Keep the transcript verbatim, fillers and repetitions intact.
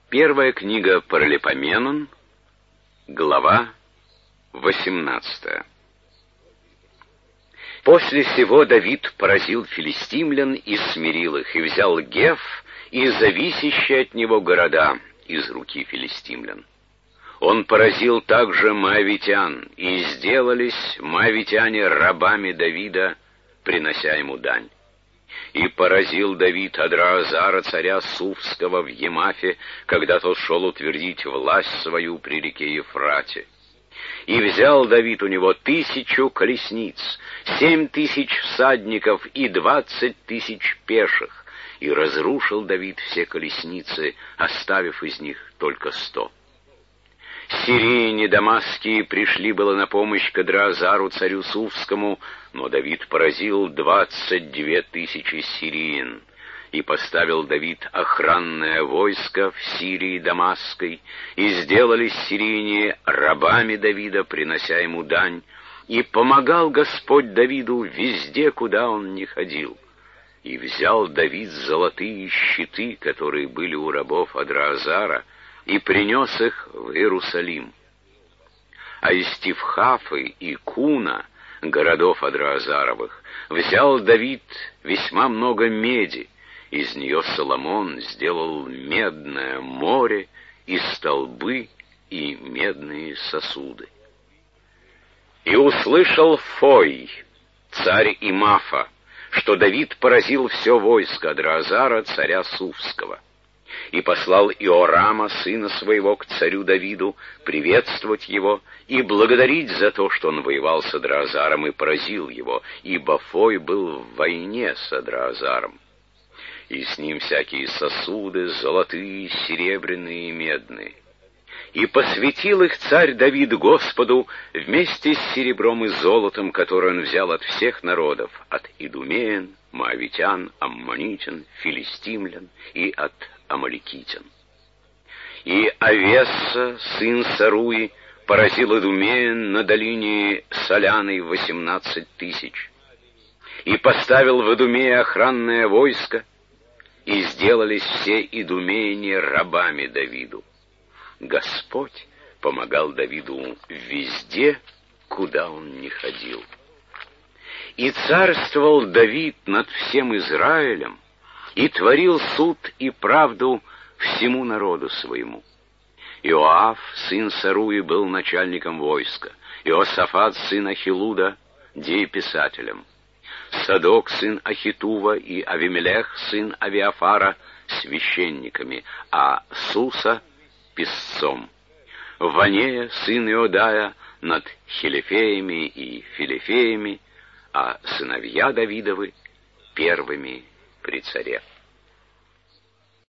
Первая книга Паралипоменон, глава восемнадцатая. После сего Давид поразил филистимлян и смирил их, и взял Геф и зависящие от него города из руки филистимлян. Он поразил также моавитян, и сделались моавитяне рабами Давида, принося ему дань. И поразил Давид Адраазара, царя Суфского, в Емафе, когда тот шел утвердить власть свою при реке Ефрате. И взял Давид у него тысячу колесниц, семь тысяч всадников и двадцать тысяч пеших, и разрушил Давид все колесницы, оставив из них только сто. Сирияне дамасские пришли было на помощь к Адраазару, царю Суфскому, но Давид поразил двадцать две тысячи сириян. И поставил Давид охранное войско в Сирии Дамасской, и сделались сирияне рабами Давида, принося ему дань, и помогал Господь Давиду везде, куда он ни ходил. И взял Давид золотые щиты, которые были у рабов Адраазара, и принес их в Иерусалим. А из Тифхафы и Куна, городов Адраазаровых, взял Давид весьма много меди. Из нее Соломон сделал медное море и столбы и медные сосуды. И услышал Фой, царь Имафа, что Давид поразил все войско Адраазара, царя Суфского. И послал Иорама, сына своего, к царю Давиду, приветствовать его и благодарить за то, что он воевал с Адраазаром и поразил его, ибо Фой был в войне с Адраазаром. И с ним всякие сосуды, золотые, серебряные и медные. И посвятил их царь Давид Господу вместе с серебром и золотом, которое он взял от всех народов, от идумеян, моавитян, аммонитян, филистимлян и от амаликитян. И Авесса, сын Саруи, поразил идумеян на долине Соляной восемнадцать тысяч. И поставил в Идумее охранное войско, и сделались все идумеяне рабами Давиду. Господь помогал Давиду везде, куда он ни ходил. И царствовал Давид над всем Израилем, и творил суд и правду всему народу своему. Иоав, сын Саруи, был начальником войска, Иосафат, сын Ахилуда, дееписателем, Садок, сын Ахитува, и Авимелех, сын Авиафара, священниками, а Суса — писцом, Ванея, сын Иодая, над Хилифеями и Филифеями, а сыновья Давидовы — первыми при царе.